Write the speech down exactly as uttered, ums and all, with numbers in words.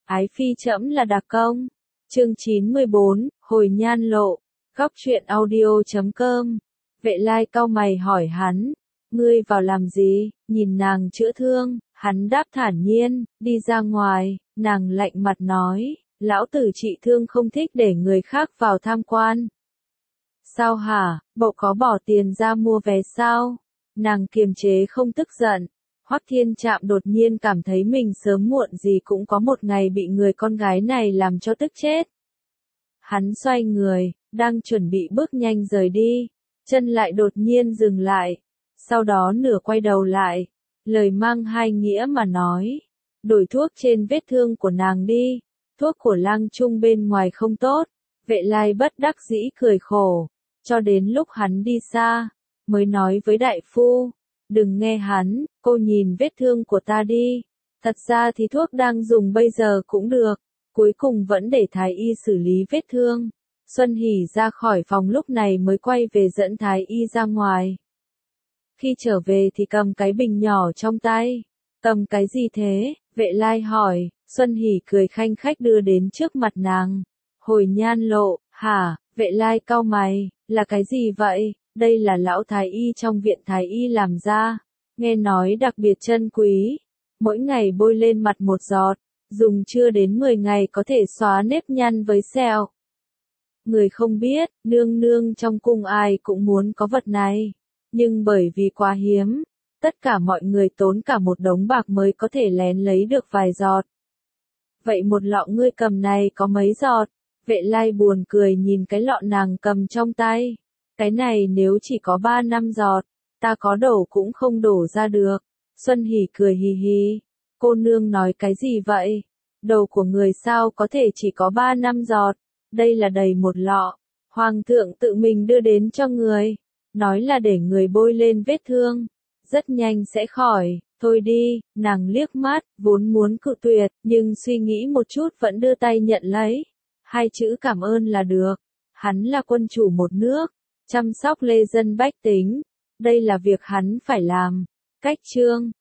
Ái phi trẫm là đặc công. Chương chín mươi bốn, Hồi Nhan Lộ. Góc truyện audio chấm com. Vệ Lai cau mày hỏi hắn, ngươi vào làm gì? Nhìn nàng chữa thương, hắn đáp thản nhiên, đi ra ngoài. Nàng lạnh mặt nói, lão tử trị thương không thích để người khác vào tham quan. Sao hả, bộ có bỏ tiền ra mua vé sao? Nàng kiềm chế không tức giận. Hoắc Thiên Trạm đột nhiên cảm thấy mình sớm muộn gì cũng có một ngày bị người con gái này làm cho tức chết. Hắn xoay người, đang chuẩn bị bước nhanh rời đi, chân lại đột nhiên dừng lại, sau đó nửa quay đầu lại, lời mang hai nghĩa mà nói, đổi thuốc trên vết thương của nàng đi, thuốc của Lang Trung bên ngoài không tốt. Vệ Lai bất đắc dĩ cười khổ, cho đến lúc hắn đi xa, mới nói với đại phu, đừng nghe hắn, cô nhìn vết thương của ta đi, thật ra thì thuốc đang dùng bây giờ cũng được, cuối cùng vẫn để thái y xử lý vết thương. Xuân Hỷ ra khỏi phòng lúc này mới quay về dẫn thái y ra ngoài. Khi trở về thì cầm cái bình nhỏ trong tay. Cầm cái gì thế? Vệ Lai hỏi. Xuân Hỷ cười khanh khách đưa đến trước mặt nàng. Hồi Nhan Lộ. Hả? Vệ Lai cau mày. Là cái gì vậy? Đây là lão thái y trong viện thái y làm ra. Nghe nói đặc biệt chân quý. Mỗi ngày bôi lên mặt một giọt. Dùng chưa đến mười ngày có thể xóa nếp nhăn với sẹo. Người không biết, nương nương trong cung ai cũng muốn có vật này. Nhưng bởi vì quá hiếm, tất cả mọi người tốn cả một đống bạc mới có thể lén lấy được vài giọt. Vậy một lọ ngươi cầm này có mấy giọt? Vệ Lai buồn cười nhìn cái lọ nàng cầm trong tay. Cái này nếu chỉ có ba năm giọt, ta có đổ cũng không đổ ra được. Xuân Hỷ cười hì hì. Cô nương nói cái gì vậy? Đầu của người sao có thể chỉ có ba năm giọt? Đây là đầy một lọ. Hoàng thượng tự mình đưa đến cho người. Nói là để người bôi lên vết thương. Rất nhanh sẽ khỏi. Thôi đi, nàng liếc mắt, vốn muốn cự tuyệt, nhưng suy nghĩ một chút vẫn đưa tay nhận lấy. Hai chữ cảm ơn là được. Hắn là quân chủ một nước, chăm sóc lê dân bách tính. Đây là việc hắn phải làm. Cách chương